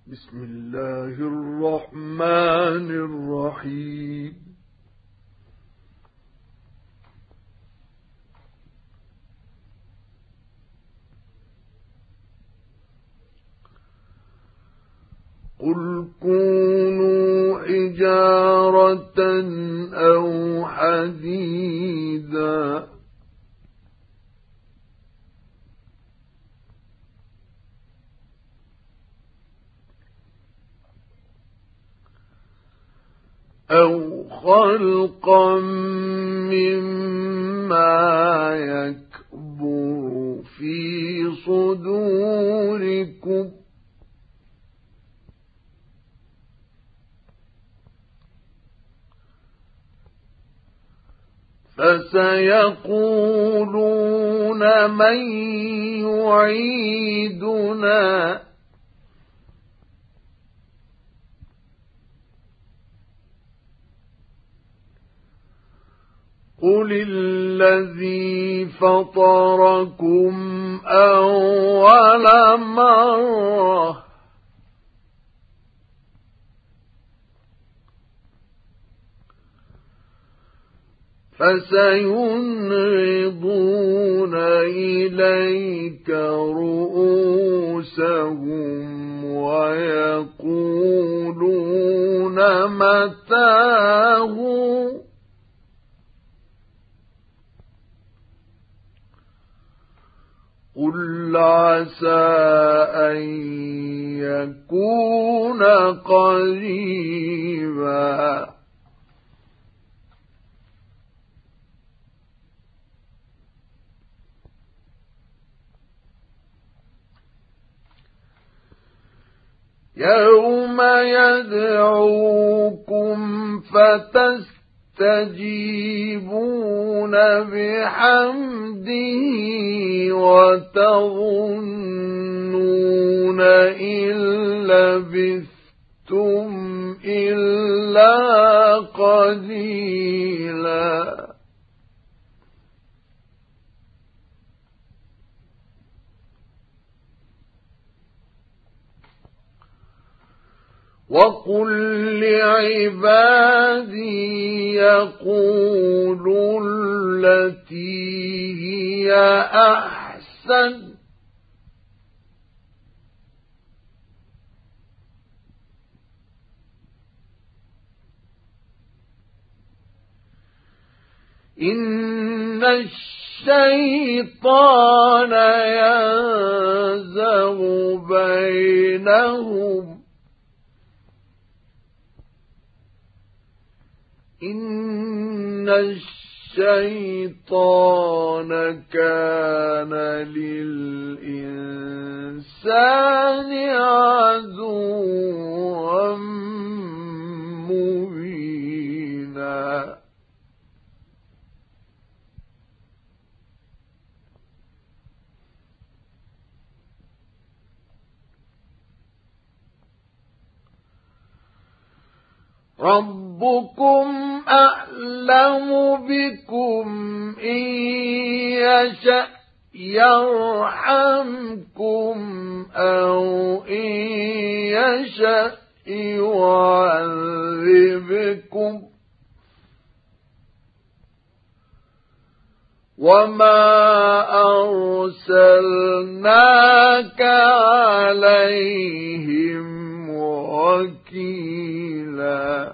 بسم الله الرحمن الرحيم. قل كونوا حجارة أو حديدا أو خلقا مما يكبر في صدوركم فسيقولون من يعيدنا قل الذي فطركم أول مرة فسينغضون إليك رؤوسهم ويقولون متاه قل عسى أن يكون قريبا يوم يدعوكم فتستجيبون بحمده وتظنون إن لبثتم إلا قليلا وقل لعبادي يقولوا التي هي أحسن إن الشيطان ينزغ بينهم إن الشيطان كان للإنسان عدوا مبينا ربكم أعلم بكم إن يشأ يرحمكم أو إن يشأ يعذبكم وما أرسلناك عليهم وكيلا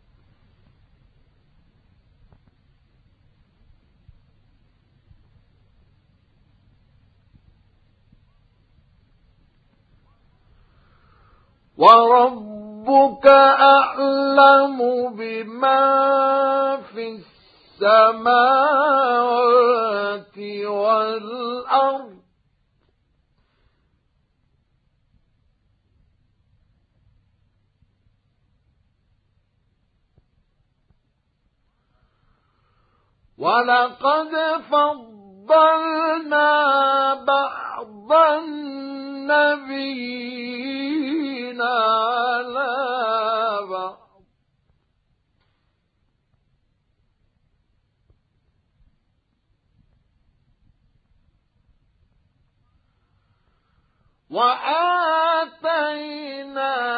وربك أعلم بما في السماوات والأرض ولقد فضلنا بعض النبيين على بعض وآتينا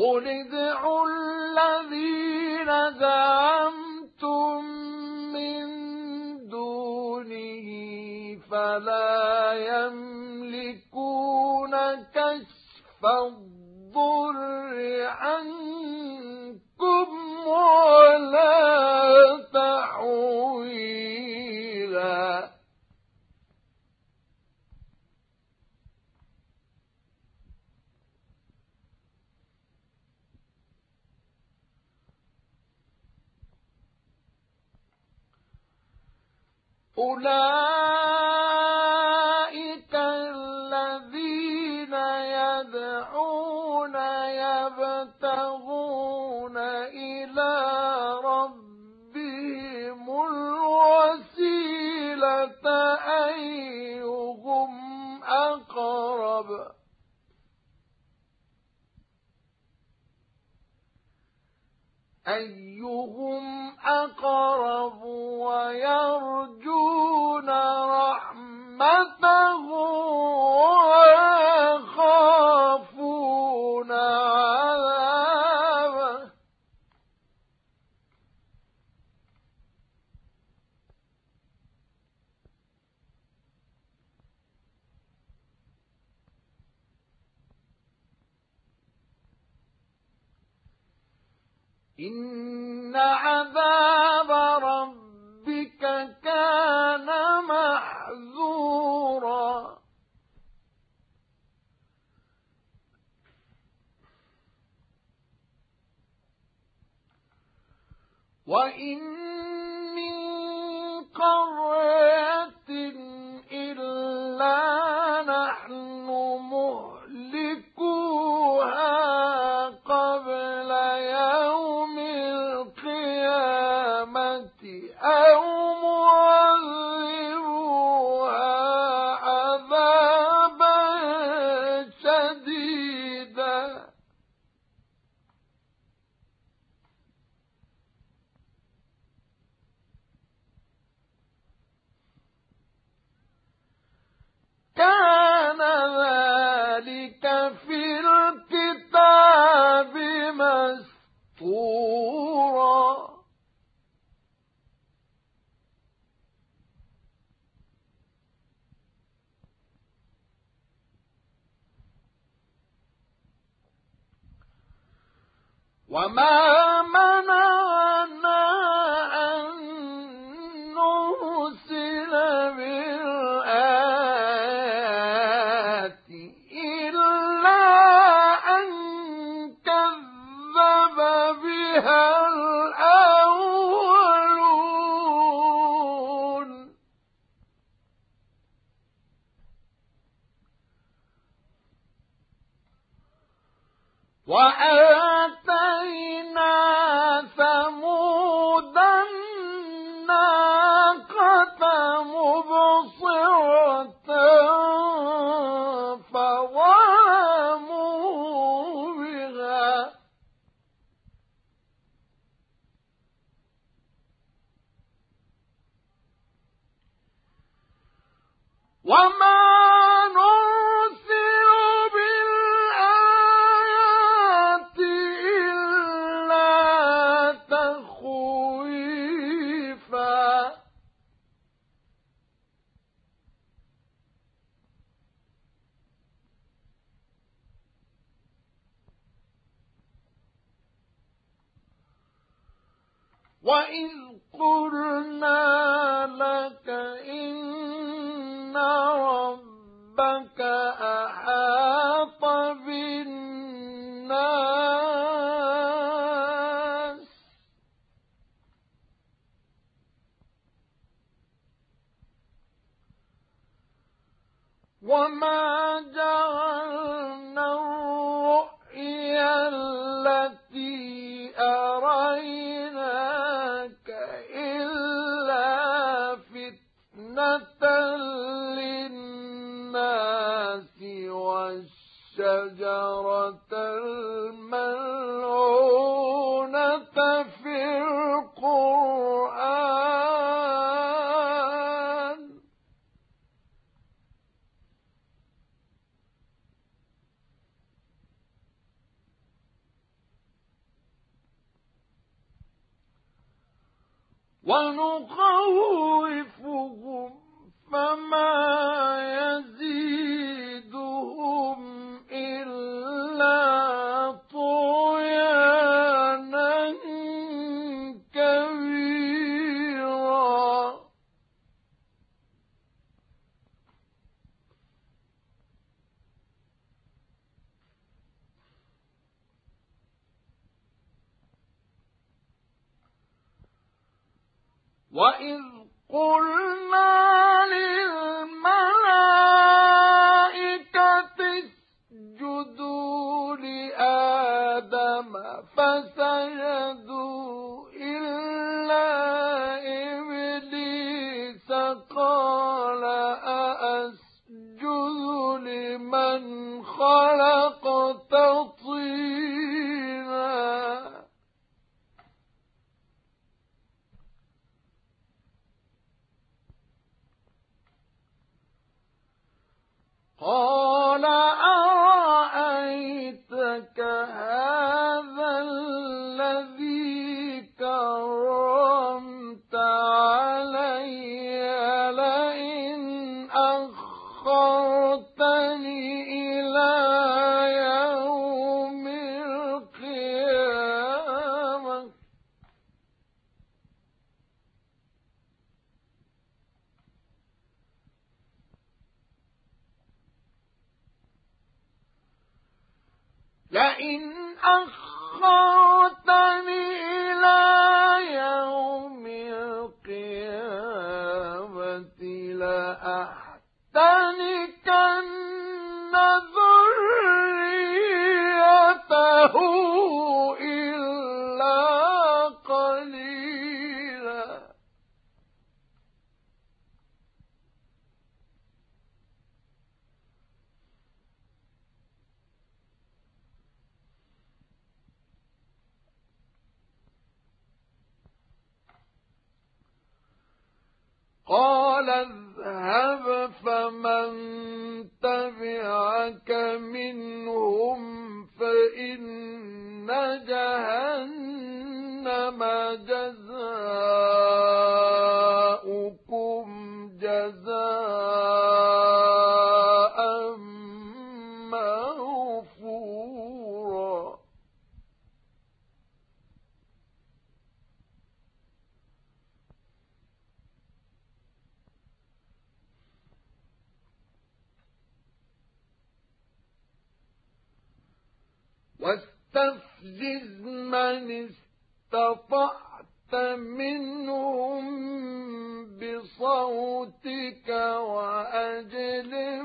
قل ادعوا الذين زعمتم من دونه فلا يملكون كشف الضر عنكم ولا تحويلا. أولئك الذين يدعون يبتغون إلى ربهم الوسيلة أيهم أقرب ويرجون رحمته ويخافون عذابه. إن عذاب ربك كان محذورا. وإن من قرية إلا نحن مهلكوها قبل يوم القيامة أو معذبوها عذابا شديدا. كان ذلك في الكتاب مسطورا. وما منعنا أن نرسل بالآيات إلا أن كذب بها الأولون. وآتينا ثمود الناقة مبصرة فظلموا بها وما نرسل بالآيات إلا تخويفا. وإذ قلنا لك إن ربك أحاط بالناس وما جعلنا الرؤيا التي أريناك إلا فتنة للناس والشجرة الملعونة في القرآن ونخوفهم فما يزيدهم إلا طغيانا كبيرا. وإذ قلنا للملائكة اسجدوا لآدم فسجدوا إلا إبليس قال أأسجد لمن خلقت طينا. قال أرأيتك هذا الذي كرمت علي لئن أخرتني إلى يوم القيامة لأحتنكن ذريته إلا قليلا. قال اذهب فمن تبعك منهم فإن جهنم جزاؤكم جزاء موفورا. واستفزز من استطعت منهم بصوتك وأجلب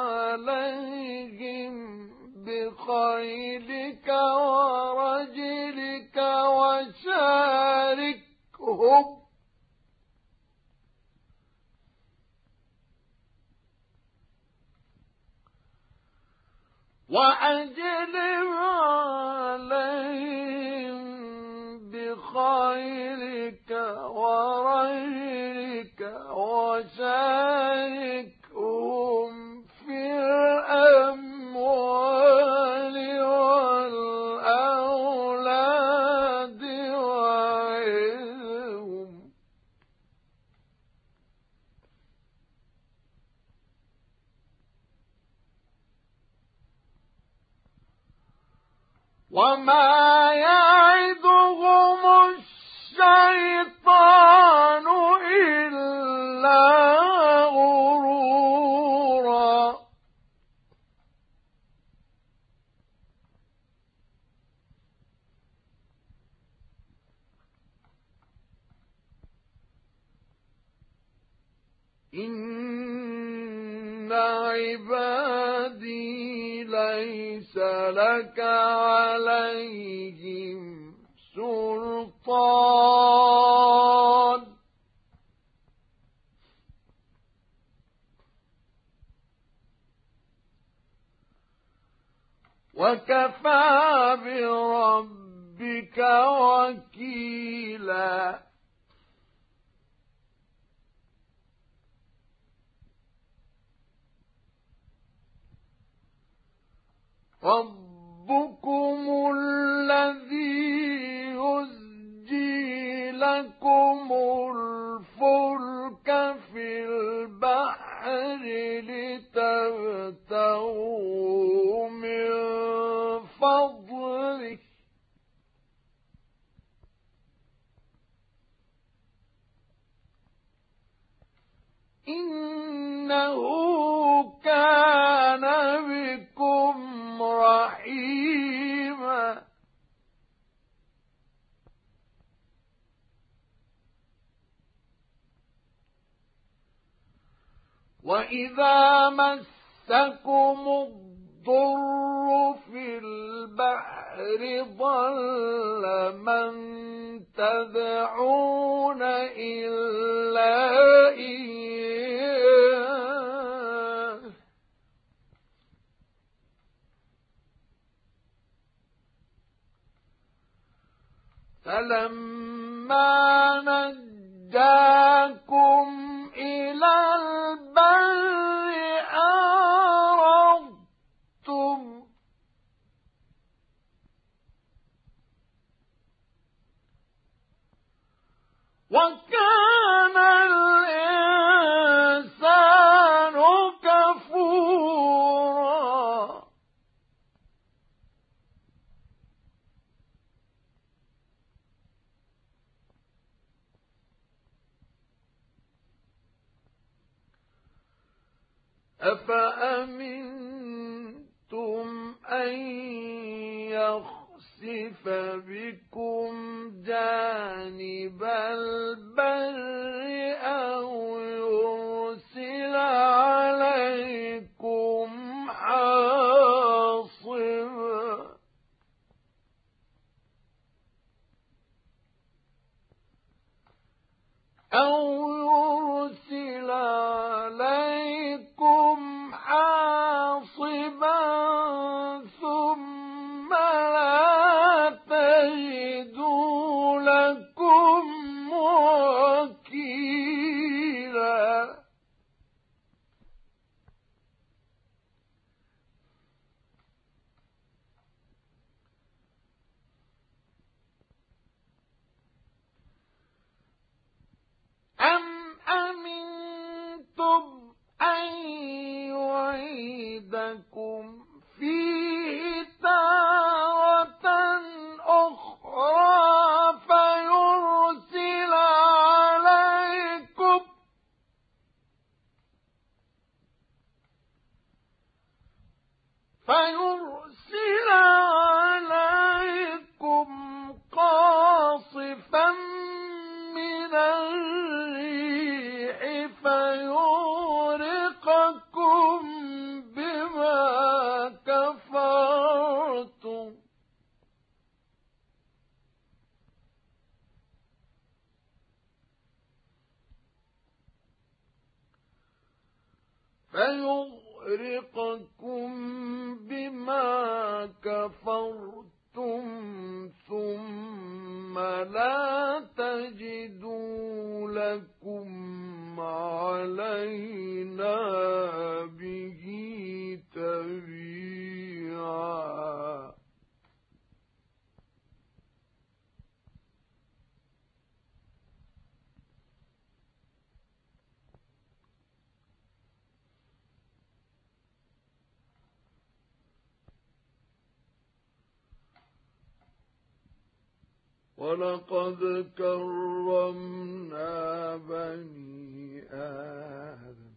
عليهم بخيلك ورجلك وأجلب عليهم بخيلك ورجلك وشاركهم في الأموال والأولاد وعظهم. وما يعدهم الشيطان إلا غرورا. إن عبادي ليس لك عليهم سلطان وكفى بربك وكيلا. ربكم الذي يزجي لكم فضله إنه كان بكم رحيما وإذا مسكم الضر في البحر ضل من تدعون إلا إياه فلما نجاكم إلى البر أعرضتم وكان الإنسان كفورا أفأمنتم أن يخسف بكم جانب البر أو يرسل عليكم حاصبا ثم لا تجدوا لكم وكيلا أم أمنتم أن يعيدكم فيه تارة أخرى فيرسل عليكم قاصفا من الريح فيغرقكم بما كفرتم ثم لا تجدوا لكم علينا به تبيعا ولقد كرمنا بني آدم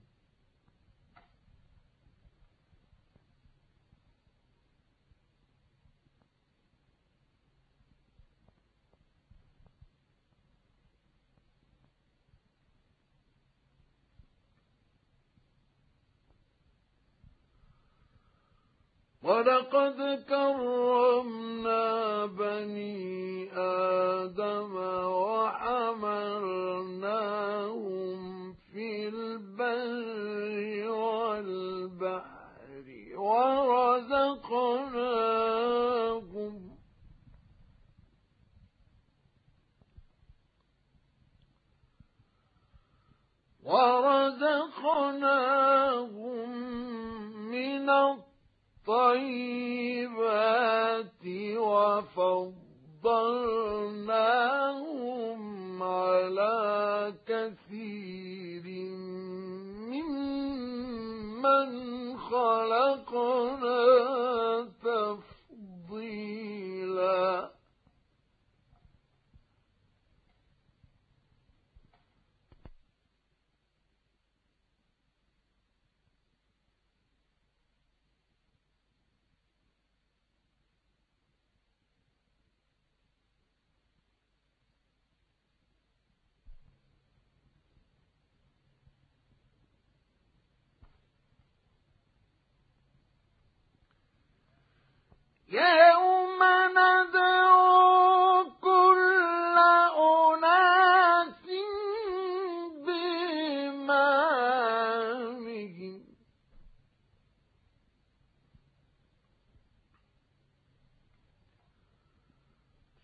وحملناهم في البر والبحر ورزقناهم من الطيبات وفضلناهم على كثير ممن خلقنا تفضيلا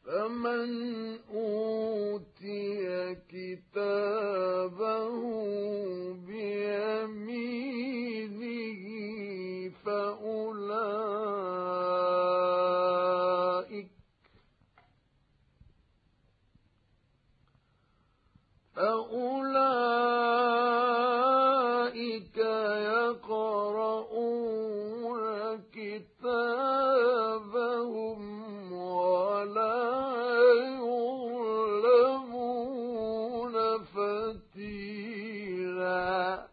فمن أوتي كتابه بيمينه فأولئك يقرؤون كتابهم ولا يظلمون فتيلا.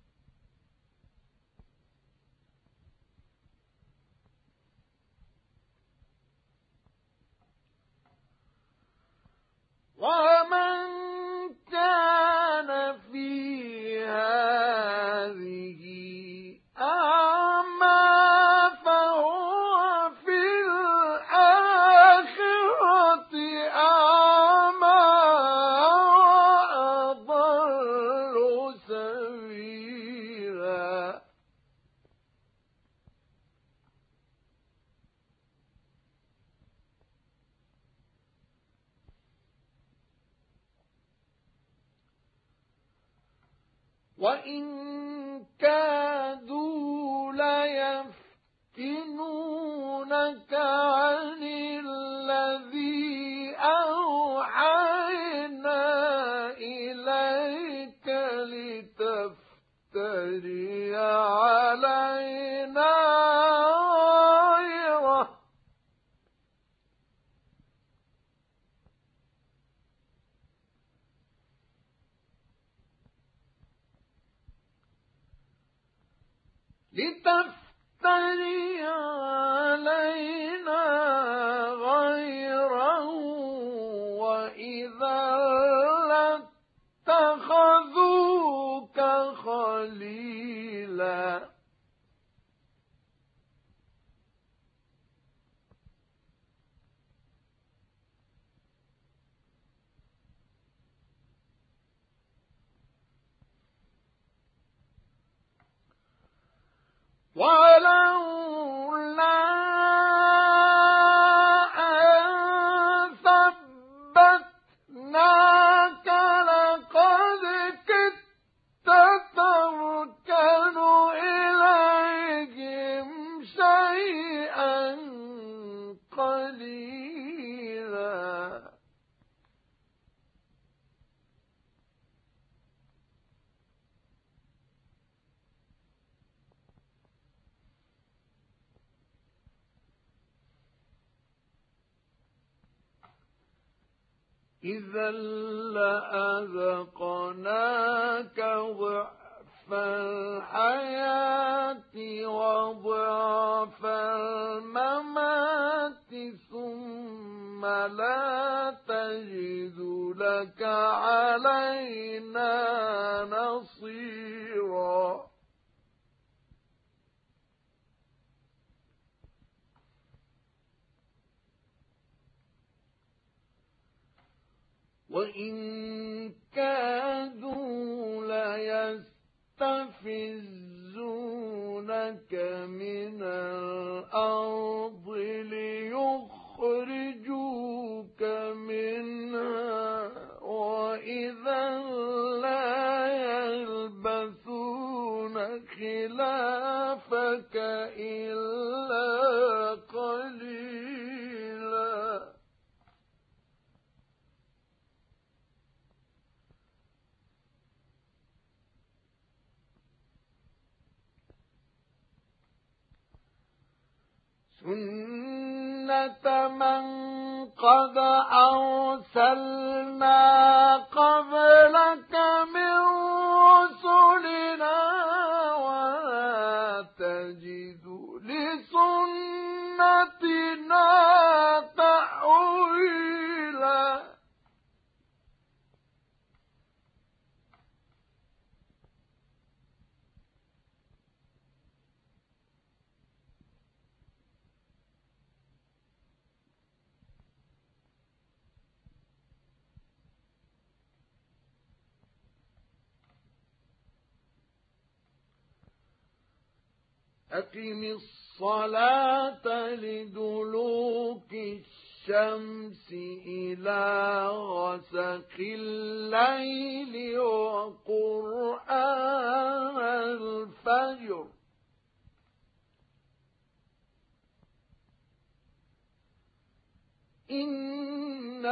ومن كان في هذه أعمى فهو في الآخرة أعمى وأضل سبيلا. وإن كادوا ليفتنونك عن الذي أوحينا إليك لتفتري علينا غيره. وإذا لاتخذوك خليلا. ولولا أن ثبتناك لقد كدت تركن إليهم شيئا قليلا. إذا لأذقناك ضعف الحياة وضعف الممات ثم لا تجد لك علينا نصيرا. وإن كادوا ليستفزونك من الأرض ليخرجوك منها وإذا لا يلبثون خلافك إلا قليلا. سنة من قد أرسلنا قبلك من رسلنا ولا تجد لسنتنا تحويلا. أقم الصلاة لدلوك الشمس إلى غسق الليل وقرآن الفجر إن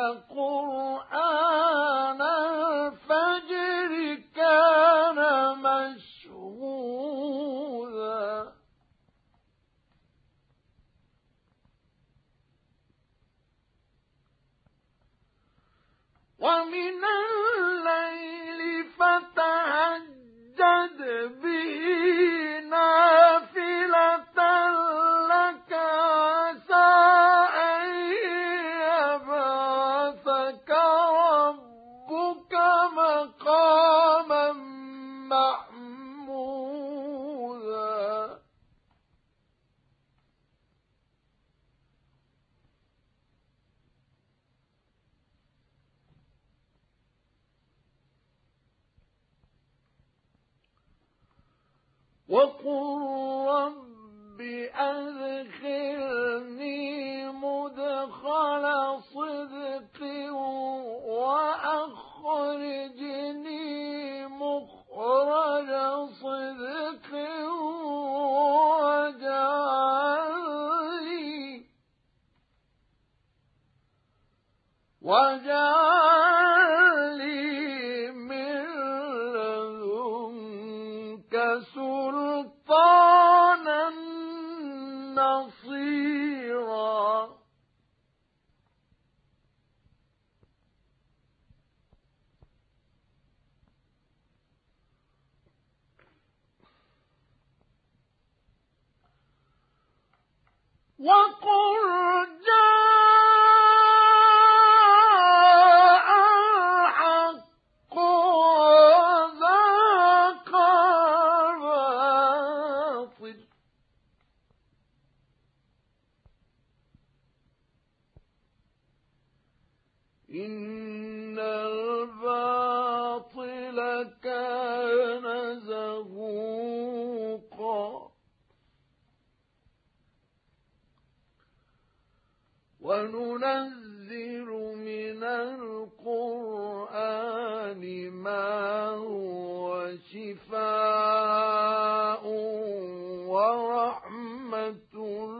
قرآن الفجر كان مشهودا ومن الليل فتهجد به نافلة لك عسى أن يبعثك ربك مقاما محمودا وقل رب أدخلني مدخل صدق وأخرجني مخرج صدق واجعل لي من لدنك سلطانا نصيرا وقل جاء الحق وزهق الباطل إن الباطل كان زهوقا وننزل من القرآن ما هو شفاء ورحمة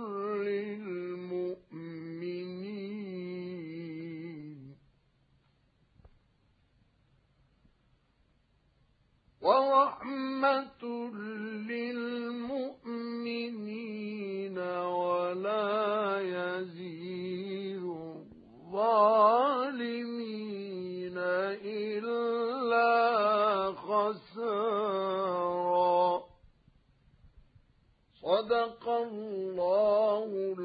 للمؤمنين ولا يزيد الظالمين إلا خسارا. صدق الله